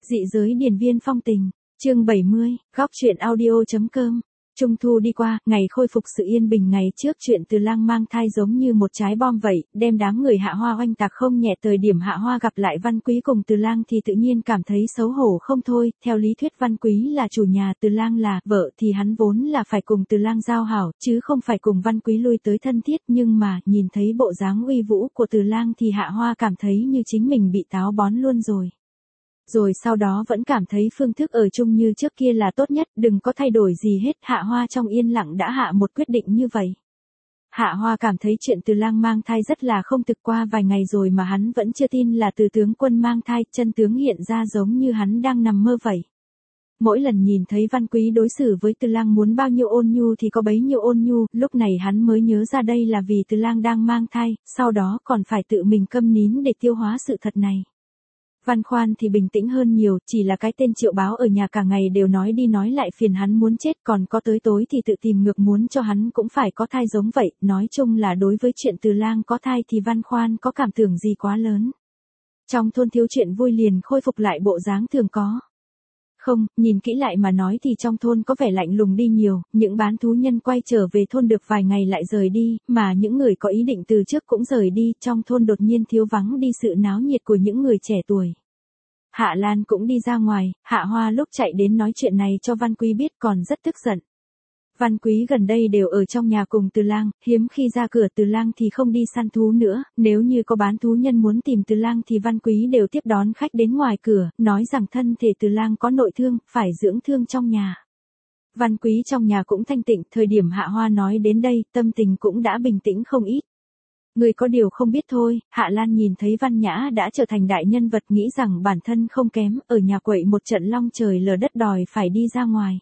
Dị giới điền viên phong tình, chương 70, góc truyện audio.com. Trung thu đi qua, ngày khôi phục sự yên bình ngày trước chuyện Từ Lang mang thai giống như một trái bom vậy, đem đám người Hạ Hoa oanh tạc không nhẹ. Thời điểm Hạ Hoa gặp lại Văn Quý cùng Từ Lang thì tự nhiên cảm thấy xấu hổ không thôi, theo lý thuyết Văn Quý là chủ nhà, Từ Lang là vợ thì hắn vốn là phải cùng Từ Lang giao hảo, chứ không phải cùng Văn Quý lui tới thân thiết, nhưng mà, nhìn thấy bộ dáng uy vũ của Từ Lang thì Hạ Hoa cảm thấy như chính mình bị táo bón luôn rồi. Rồi sau đó vẫn cảm thấy phương thức ở chung như trước kia là tốt nhất, đừng có thay đổi gì hết. Hạ Hoa trong yên lặng đã hạ một quyết định như vậy. Hạ Hoa cảm thấy chuyện Từ Lang mang thai rất là không thực, qua vài ngày rồi mà hắn vẫn chưa tin là Từ tướng quân mang thai, chân tướng hiện ra giống như hắn đang nằm mơ vậy. Mỗi lần nhìn thấy Văn Quý đối xử với Từ Lang muốn bao nhiêu ôn nhu thì có bấy nhiêu ôn nhu, lúc này hắn mới nhớ ra đây là vì Từ Lang đang mang thai, sau đó còn phải tự mình câm nín để tiêu hóa sự thật này. Văn Khoan thì bình tĩnh hơn nhiều, chỉ là cái tên Triệu Báo ở nhà cả ngày đều nói đi nói lại phiền hắn muốn chết, còn có tới tối thì tự tìm ngược muốn cho hắn cũng phải có thai giống vậy. Nói chung là đối với chuyện Từ Lang có thai thì Văn Khoan có cảm tưởng gì quá lớn. Trong thôn thiếu chuyện vui liền khôi phục lại bộ dáng thường có. Không, nhìn kỹ lại mà nói thì trong thôn có vẻ lạnh lùng đi nhiều, những bán thú nhân quay trở về thôn được vài ngày lại rời đi, mà những người có ý định từ trước cũng rời đi, trong thôn đột nhiên thiếu vắng đi sự náo nhiệt của những người trẻ tuổi. Hạ Lan cũng đi ra ngoài, Hạ Hoa lúc chạy đến nói chuyện này cho Văn Quý biết còn rất tức giận. Văn Quý gần đây đều ở trong nhà cùng Từ Lang, hiếm khi ra cửa Từ Lang thì không đi săn thú nữa, nếu như có bán thú nhân muốn tìm Từ Lang thì Văn Quý đều tiếp đón khách đến ngoài cửa, nói rằng thân thể Từ Lang có nội thương, phải dưỡng thương trong nhà. Văn Quý trong nhà cũng thanh tịnh, thời điểm Hạ Hoa nói đến đây, tâm tình cũng đã bình tĩnh không ít. Người có điều không biết thôi, Hạ Lan nhìn thấy Văn Nhã đã trở thành đại nhân vật, nghĩ rằng bản thân không kém, ở nhà quậy một trận long trời lở đất đòi phải đi ra ngoài.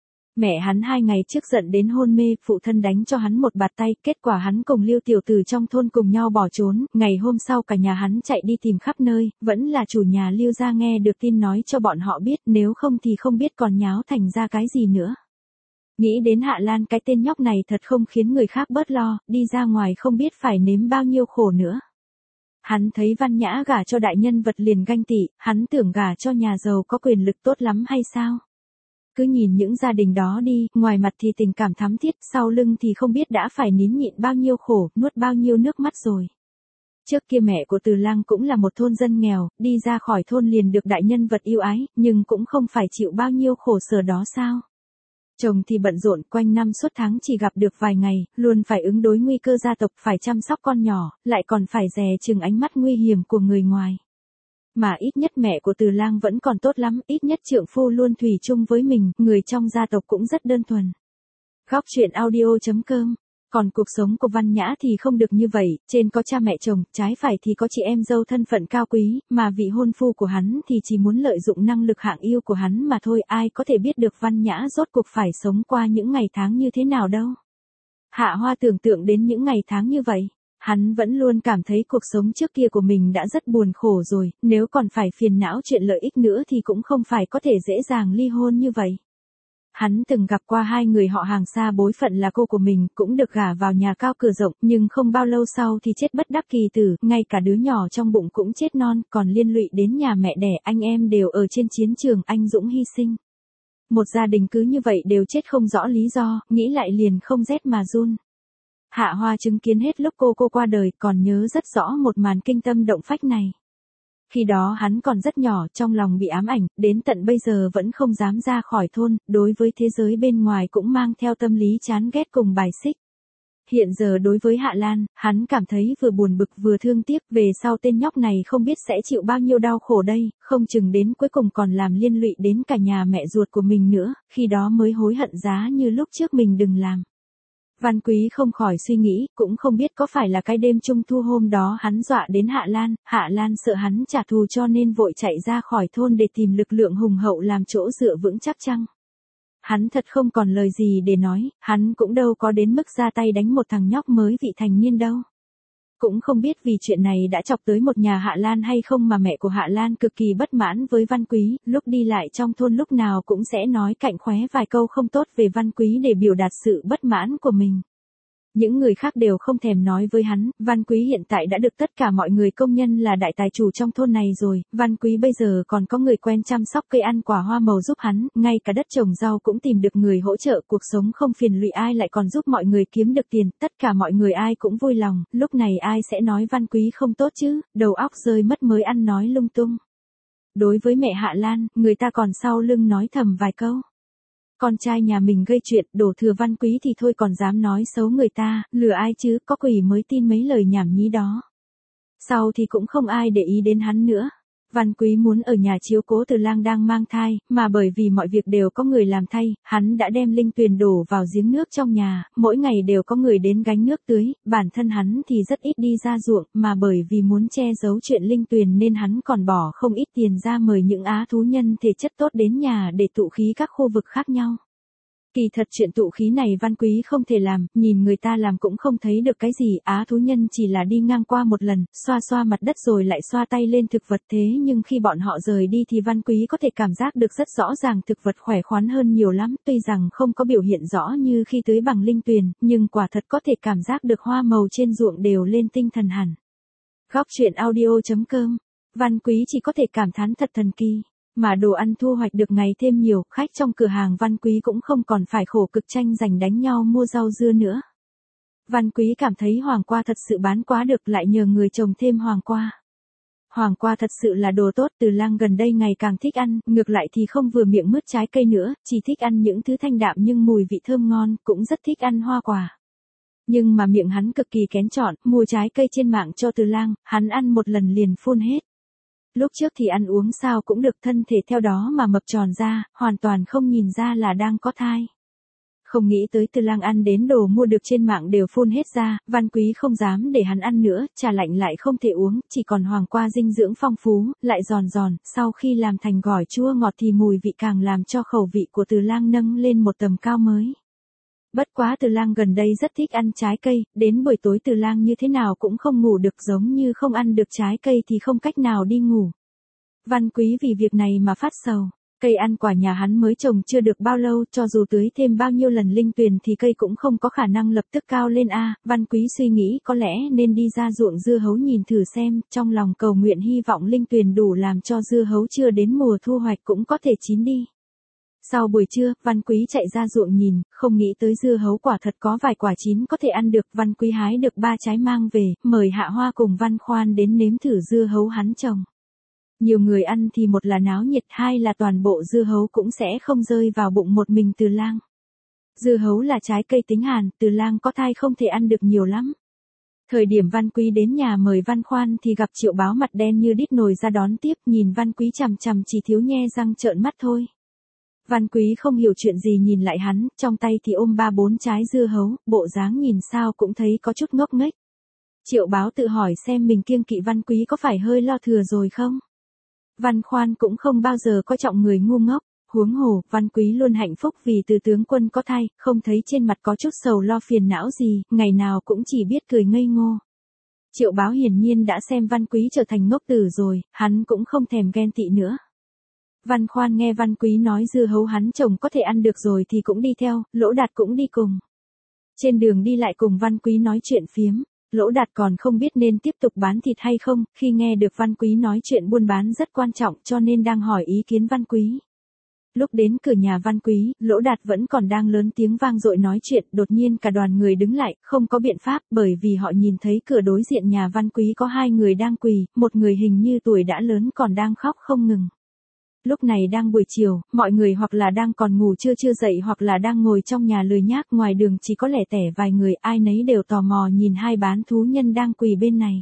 Mẹ hắn 2 ngày trước giận đến hôn mê, phụ thân đánh cho hắn một bạt tay, kết quả hắn cùng Lưu tiểu tử trong thôn cùng nhau bỏ trốn, ngày hôm sau cả nhà hắn chạy đi tìm khắp nơi, vẫn là chủ nhà Lưu gia nghe được tin nói cho bọn họ biết, nếu không thì không biết còn nháo thành ra cái gì nữa. Nghĩ đến Hạ Lan, cái tên nhóc này thật không khiến người khác bớt lo, đi ra ngoài không biết phải nếm bao nhiêu khổ nữa. Hắn thấy Văn Nhã gả cho đại nhân vật liền ganh tị, hắn tưởng gả cho nhà giàu có quyền lực tốt lắm hay sao? Cứ nhìn những gia đình đó đi, ngoài mặt thì tình cảm thắm thiết, sau lưng thì không biết đã phải nín nhịn bao nhiêu khổ, nuốt bao nhiêu nước mắt rồi. Trước kia mẹ của Từ Lang cũng là một thôn dân nghèo, đi ra khỏi thôn liền được đại nhân vật yêu ái, nhưng cũng không phải chịu bao nhiêu khổ sở đó sao? Chồng thì bận rộn, quanh năm suốt tháng chỉ gặp được vài ngày, luôn phải ứng đối nguy cơ gia tộc, phải chăm sóc con nhỏ, lại còn phải dè chừng ánh mắt nguy hiểm của người ngoài. Mà ít nhất mẹ của Từ Lang vẫn còn tốt lắm, ít nhất trượng phu luôn thủy chung với mình, người trong gia tộc cũng rất đơn thuần. Góc truyện audio.com. Còn cuộc sống của Văn Nhã thì không được như vậy, trên có cha mẹ chồng, trái phải thì có chị em dâu thân phận cao quý, mà vị hôn phu của hắn thì chỉ muốn lợi dụng năng lực hạng yêu của hắn mà thôi, ai có thể biết được Văn Nhã rốt cuộc phải sống qua những ngày tháng như thế nào đâu. Hạ Hoa tưởng tượng đến những ngày tháng như vậy. Hắn vẫn luôn cảm thấy cuộc sống trước kia của mình đã rất buồn khổ rồi, nếu còn phải phiền não chuyện lợi ích nữa thì cũng không phải có thể dễ dàng ly hôn như vậy. Hắn từng gặp qua 2 người họ hàng xa bối phận là cô của mình, cũng được gả vào nhà cao cửa rộng, nhưng không bao lâu sau thì chết bất đắc kỳ tử, ngay cả đứa nhỏ trong bụng cũng chết non, còn liên lụy đến nhà mẹ đẻ, anh em đều ở trên chiến trường anh dũng hy sinh. Một gia đình cứ như vậy đều chết không rõ lý do, nghĩ lại liền không rét mà run. Hạ Hoa chứng kiến hết lúc cô qua đời, còn nhớ rất rõ một màn kinh tâm động phách này. Khi đó hắn còn rất nhỏ, trong lòng bị ám ảnh, đến tận bây giờ vẫn không dám ra khỏi thôn, đối với thế giới bên ngoài cũng mang theo tâm lý chán ghét cùng bài xích. Hiện giờ đối với Hạ Lan, hắn cảm thấy vừa buồn bực vừa thương tiếc, về sau tên nhóc này không biết sẽ chịu bao nhiêu đau khổ đây, không chừng đến cuối cùng còn làm liên lụy đến cả nhà mẹ ruột của mình nữa, khi đó mới hối hận giá như lúc trước mình đừng làm. Văn Quý không khỏi suy nghĩ, cũng không biết có phải là cái đêm trung thu hôm đó hắn dọa đến Hạ Lan sợ hắn trả thù cho nên vội chạy ra khỏi thôn để tìm lực lượng hùng hậu làm chỗ dựa vững chắc chăng. Hắn thật không còn lời gì để nói, hắn cũng đâu có đến mức ra tay đánh một thằng nhóc mới vị thành niên đâu. Cũng không biết vì chuyện này đã chọc tới một nhà Hạ Lan hay không mà mẹ của Hạ Lan cực kỳ bất mãn với Văn Quý, lúc đi lại trong thôn lúc nào cũng sẽ nói cạnh khóe vài câu không tốt về Văn Quý để biểu đạt sự bất mãn của mình. Những người khác đều không thèm nói với hắn, Văn Quý hiện tại đã được tất cả mọi người công nhận là đại tài chủ trong thôn này rồi, Văn Quý bây giờ còn có người quen chăm sóc cây ăn quả hoa màu giúp hắn, ngay cả đất trồng rau cũng tìm được người hỗ trợ, cuộc sống không phiền lụy, ai lại còn giúp mọi người kiếm được tiền, tất cả mọi người ai cũng vui lòng, lúc này ai sẽ nói Văn Quý không tốt chứ, đầu óc rơi mất mới ăn nói lung tung. Đối với mẹ Hạ Lan, người ta còn sau lưng nói thầm vài câu. Con trai nhà mình gây chuyện, đổ thừa Văn Quý thì thôi còn dám nói xấu người ta, lừa ai chứ, có quỷ mới tin mấy lời nhảm nhí đó. Sau thì cũng không ai để ý đến hắn nữa. Văn Quý muốn ở nhà chiếu cố Từ Lang đang mang thai, mà bởi vì mọi việc đều có người làm thay, hắn đã đem linh tuyền đổ vào giếng nước trong nhà, mỗi ngày đều có người đến gánh nước tưới, bản thân hắn thì rất ít đi ra ruộng, mà bởi vì muốn che giấu chuyện linh tuyền nên hắn còn bỏ không ít tiền ra mời những á thú nhân thể chất tốt đến nhà để tụ khí các khu vực khác nhau. Kỳ thật chuyện tụ khí này Văn Quý không thể làm, nhìn người ta làm cũng không thấy được cái gì, á thú nhân chỉ là đi ngang qua một lần, xoa xoa mặt đất rồi lại xoa tay lên thực vật, thế nhưng khi bọn họ rời đi thì Văn Quý có thể cảm giác được rất rõ ràng thực vật khỏe khoắn hơn nhiều lắm, tuy rằng không có biểu hiện rõ như khi tưới bằng linh tuyền, nhưng quả thật có thể cảm giác được hoa màu trên ruộng đều lên tinh thần hẳn. Góc truyện audio.com, Văn Quý chỉ có thể cảm thán thật thần kỳ. Mà đồ ăn thu hoạch được ngày thêm nhiều, khách trong cửa hàng Văn Quý cũng không còn phải khổ cực tranh giành đánh nhau mua rau dưa nữa. Văn Quý cảm thấy hoàng qua thật sự bán quá được, lại nhờ người trồng thêm hoàng qua. Hoàng qua thật sự là đồ tốt, Từ Lang gần đây ngày càng thích ăn, ngược lại thì không vừa miệng mứt trái cây nữa, chỉ thích ăn những thứ thanh đạm nhưng mùi vị thơm ngon, cũng rất thích ăn hoa quả. Nhưng mà miệng hắn cực kỳ kén chọn, mua trái cây trên mạng cho Từ Lang, hắn ăn một lần liền phun hết. Lúc trước thì ăn uống sao cũng được, thân thể theo đó mà mập tròn ra, hoàn toàn không nhìn ra là đang có thai. Không nghĩ tới Từ Lang ăn đến đồ mua được trên mạng đều phun hết ra, Văn Quý không dám để hắn ăn nữa, trà lạnh lại không thể uống, chỉ còn hoàng qua dinh dưỡng phong phú, lại giòn giòn, sau khi làm thành gỏi chua ngọt thì mùi vị càng làm cho khẩu vị của Từ Lang nâng lên một tầm cao mới. Bất quá Từ Lang gần đây rất thích ăn trái cây, đến buổi tối Từ Lang như thế nào cũng không ngủ được, giống như không ăn được trái cây thì không cách nào đi ngủ. Văn Quý vì việc này mà phát sầu, cây ăn quả nhà hắn mới trồng chưa được bao lâu, cho dù tưới thêm bao nhiêu lần linh tuyền thì cây cũng không có khả năng lập tức cao lên a. Văn Quý suy nghĩ có lẽ nên đi ra ruộng dưa hấu nhìn thử xem, trong lòng cầu nguyện hy vọng linh tuyền đủ làm cho dưa hấu chưa đến mùa thu hoạch cũng có thể chín đi. Sau buổi trưa, Văn Quý chạy ra ruộng nhìn, không nghĩ tới dưa hấu quả thật có vài quả chín có thể ăn được, Văn Quý hái được 3 trái mang về, mời Hạ Hoa cùng Văn Khoan đến nếm thử dưa hấu hắn trồng. Nhiều người ăn thì một là náo nhiệt, hai là toàn bộ dưa hấu cũng sẽ không rơi vào bụng một mình Từ Lang. Dưa hấu là trái cây tính hàn, Từ Lang có thai không thể ăn được nhiều lắm. Thời điểm Văn Quý đến nhà mời Văn Khoan thì gặp Triệu Báo mặt đen như đít nồi ra đón tiếp, nhìn Văn Quý chằm chằm chỉ thiếu nhe răng trợn mắt thôi. Văn Quý không hiểu chuyện gì nhìn lại hắn, trong tay thì ôm 3-4 trái dưa hấu, bộ dáng nhìn sao cũng thấy có chút ngốc nghếch. Triệu Báo tự hỏi xem mình kiêng kỵ Văn Quý có phải hơi lo thừa rồi không? Văn Khoan cũng không bao giờ coi trọng người ngu ngốc, huống hồ, Văn Quý luôn hạnh phúc vì từ tướng quân có thai, không thấy trên mặt có chút sầu lo phiền não gì, ngày nào cũng chỉ biết cười ngây ngô. Triệu Báo hiển nhiên đã xem Văn Quý trở thành ngốc tử rồi, hắn cũng không thèm ghen tị nữa. Văn Khoan nghe Văn Quý nói dưa hấu hắn trồng có thể ăn được rồi thì cũng đi theo, Lỗ Đạt cũng đi cùng. Trên đường đi lại cùng Văn Quý nói chuyện phiếm, Lỗ Đạt còn không biết nên tiếp tục bán thịt hay không, khi nghe được Văn Quý nói chuyện buôn bán rất quan trọng cho nên đang hỏi ý kiến Văn Quý. Lúc đến cửa nhà Văn Quý, Lỗ Đạt vẫn còn đang lớn tiếng vang dội nói chuyện, đột nhiên cả đoàn người đứng lại, không có biện pháp, bởi vì họ nhìn thấy cửa đối diện nhà Văn Quý có 2 người đang quỳ, một người hình như tuổi đã lớn còn đang khóc không ngừng. Lúc này đang buổi chiều, mọi người hoặc là đang còn ngủ chưa dậy hoặc là đang ngồi trong nhà lười nhác, ngoài đường chỉ có lẻ tẻ vài người, ai nấy đều tò mò nhìn 2 bán thú nhân đang quỳ bên này.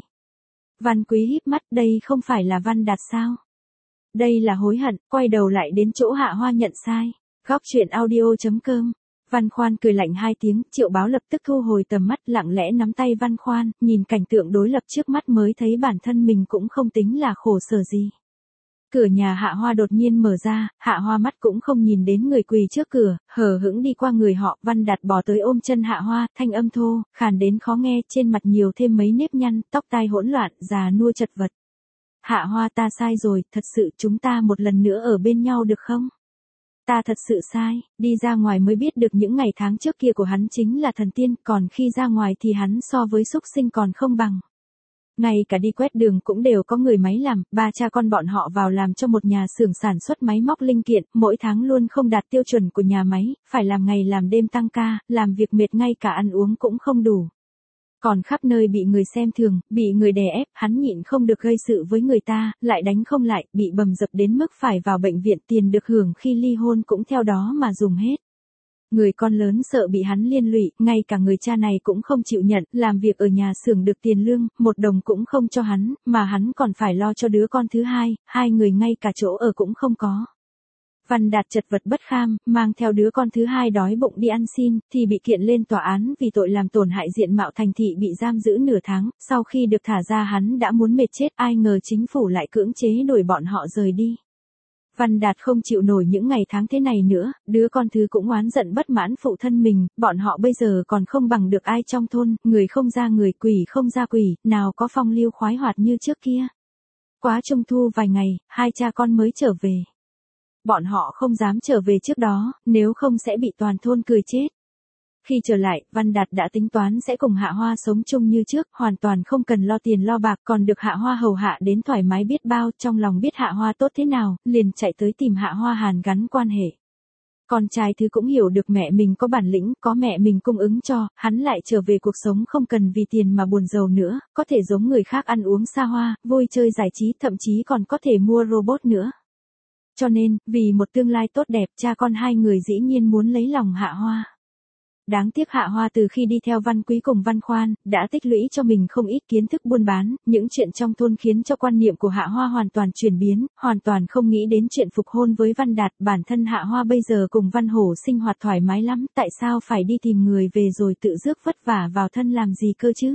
Văn Quý híp mắt, đây không phải là Văn Đạt sao? Đây là hối hận, quay đầu lại đến chỗ Hạ Hoa nhận sai. Góc truyện audio.com. Văn Khoan cười lạnh 2 tiếng, Triệu Báo lập tức thu hồi tầm mắt, lặng lẽ nắm tay Văn Khoan, nhìn cảnh tượng đối lập trước mắt mới thấy bản thân mình cũng không tính là khổ sở gì. Cửa nhà Hạ Hoa đột nhiên mở ra, Hạ Hoa mắt cũng không nhìn đến người quỳ trước cửa, hờ hững đi qua người họ, Văn Đạt bò tới ôm chân Hạ Hoa, thanh âm thô, khàn đến khó nghe, trên mặt nhiều thêm mấy nếp nhăn, tóc tai hỗn loạn, già nua chật vật. Hạ Hoa, ta sai rồi, thật sự chúng ta một lần nữa ở bên nhau được không? Ta thật sự sai, đi ra ngoài mới biết được những ngày tháng trước kia của hắn chính là thần tiên, còn khi ra ngoài thì hắn so với súc sinh còn không bằng. Ngay cả đi quét đường cũng đều có người máy làm, ba cha con bọn họ vào làm cho một nhà xưởng sản xuất máy móc linh kiện, mỗi tháng luôn không đạt tiêu chuẩn của nhà máy, phải làm ngày làm đêm tăng ca, làm việc mệt ngay cả ăn uống cũng không đủ. Còn khắp nơi bị người xem thường, bị người đè ép, hắn nhịn không được gây sự với người ta, lại đánh không lại, bị bầm dập đến mức phải vào bệnh viện, tiền được hưởng khi ly hôn cũng theo đó mà dùng hết. Người con lớn sợ bị hắn liên lụy, ngay cả người cha này cũng không chịu nhận, làm việc ở nhà xưởng được tiền lương, 1 đồng cũng không cho hắn, mà hắn còn phải lo cho đứa con thứ hai, hai người ngay cả chỗ ở cũng không có. Văn Đạt chật vật bất kham, mang theo đứa con thứ hai đói bụng đi ăn xin, thì bị kiện lên tòa án vì tội làm tổn hại diện mạo thành thị, bị giam giữ nửa tháng, sau khi được thả ra hắn đã muốn mệt chết, ai ngờ chính phủ lại cưỡng chế đuổi bọn họ rời đi. Văn Đạt không chịu nổi những ngày tháng thế này nữa, đứa con thứ cũng oán giận bất mãn phụ thân mình, bọn họ bây giờ còn không bằng được ai trong thôn, người không ra người, quỷ không ra quỷ, nào có phong lưu khoái hoạt như trước kia. Quá trung thu vài ngày, hai cha con mới trở về. Bọn họ không dám trở về trước đó, nếu không sẽ bị toàn thôn cười chết. Khi trở lại, Văn Đạt đã tính toán sẽ cùng Hạ Hoa sống chung như trước, hoàn toàn không cần lo tiền lo bạc, còn được Hạ Hoa hầu hạ đến thoải mái biết bao, trong lòng biết Hạ Hoa tốt thế nào, liền chạy tới tìm Hạ Hoa hàn gắn quan hệ. Con trai thứ cũng hiểu được mẹ mình có bản lĩnh, có mẹ mình cung ứng cho, hắn lại trở về cuộc sống không cần vì tiền mà buồn rầu nữa, có thể giống người khác ăn uống xa hoa, vui chơi giải trí, thậm chí còn có thể mua robot nữa. Cho nên, vì một tương lai tốt đẹp, cha con hai người dĩ nhiên muốn lấy lòng Hạ Hoa. Đáng tiếc Hạ Hoa từ khi đi theo Văn Quý cùng Văn Khoan, đã tích lũy cho mình không ít kiến thức buôn bán, những chuyện trong thôn khiến cho quan niệm của Hạ Hoa hoàn toàn chuyển biến, hoàn toàn không nghĩ đến chuyện phục hôn với Văn Đạt, bản thân Hạ Hoa bây giờ cùng Văn Hổ sinh hoạt thoải mái lắm, tại sao phải đi tìm người về rồi tự rước vất vả vào thân làm gì cơ chứ?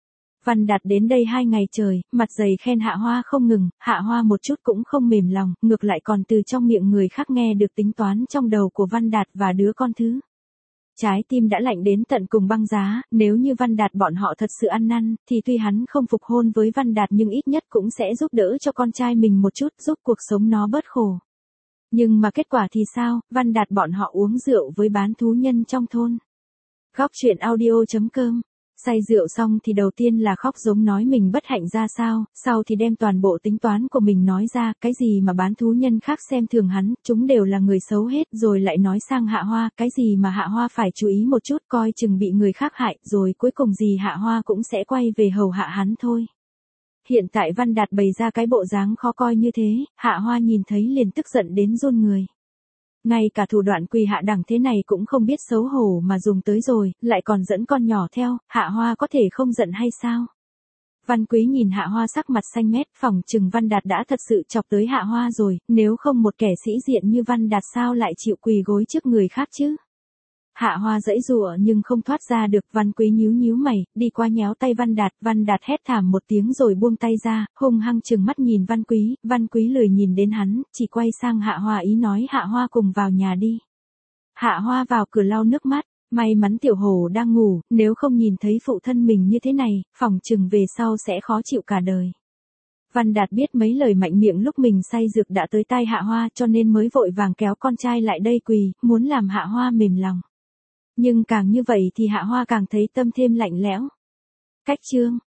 Văn Đạt đến đây 2 ngày trời, mặt dày khen Hạ Hoa không ngừng, Hạ Hoa một chút cũng không mềm lòng, ngược lại còn từ trong miệng người khác nghe được tính toán trong đầu của Văn Đạt và đứa con thứ. Trái tim đã lạnh đến tận cùng băng giá, nếu như Văn Đạt bọn họ thật sự ăn năn, thì tuy hắn không phục hôn với Văn Đạt nhưng ít nhất cũng sẽ giúp đỡ cho con trai mình một chút, giúp cuộc sống nó bớt khổ. Nhưng mà kết quả thì sao, Văn Đạt bọn họ uống rượu với bán thú nhân trong thôn. Góc chuyện audio.com. Say rượu xong thì đầu tiên là khóc giống nói mình bất hạnh ra sao, sau thì đem toàn bộ tính toán của mình nói ra, cái gì mà bán thú nhân khác xem thường hắn, chúng đều là người xấu hết, rồi lại nói sang Hạ Hoa, cái gì mà Hạ Hoa phải chú ý một chút, coi chừng bị người khác hại, rồi cuối cùng gì Hạ Hoa cũng sẽ quay về hầu hạ hắn thôi. Hiện tại Văn Đạt bày ra cái bộ dáng khó coi như thế, Hạ Hoa nhìn thấy liền tức giận đến run người. Ngay cả thủ đoạn quỳ hạ đẳng thế này cũng không biết xấu hổ mà dùng tới rồi, lại còn dẫn con nhỏ theo, Hạ Hoa có thể không giận hay sao? Văn Quý nhìn Hạ Hoa sắc mặt xanh mét, phỏng chừng Văn Đạt đã thật sự chọc tới Hạ Hoa rồi, nếu không một kẻ sĩ diện như Văn Đạt sao lại chịu quỳ gối trước người khác chứ? Hạ Hoa giãy giụa nhưng không thoát ra được, Văn Quý nhíu nhíu mày, đi qua nhéo tay Văn Đạt hét thảm một tiếng rồi buông tay ra, hung hăng trừng mắt nhìn Văn Quý lười nhìn đến hắn, chỉ quay sang Hạ Hoa ý nói Hạ Hoa cùng vào nhà đi. Hạ Hoa vào cửa lau nước mắt, may mắn tiểu hổ đang ngủ, nếu không nhìn thấy phụ thân mình như thế này, phỏng chừng về sau sẽ khó chịu cả đời. Văn Đạt biết mấy lời mạnh miệng lúc mình say rượu đã tới tai Hạ Hoa cho nên mới vội vàng kéo con trai lại đây quỳ, muốn làm Hạ Hoa mềm lòng. Nhưng càng như vậy thì Hạ Hoa càng thấy tâm thêm lạnh lẽo. Cách chương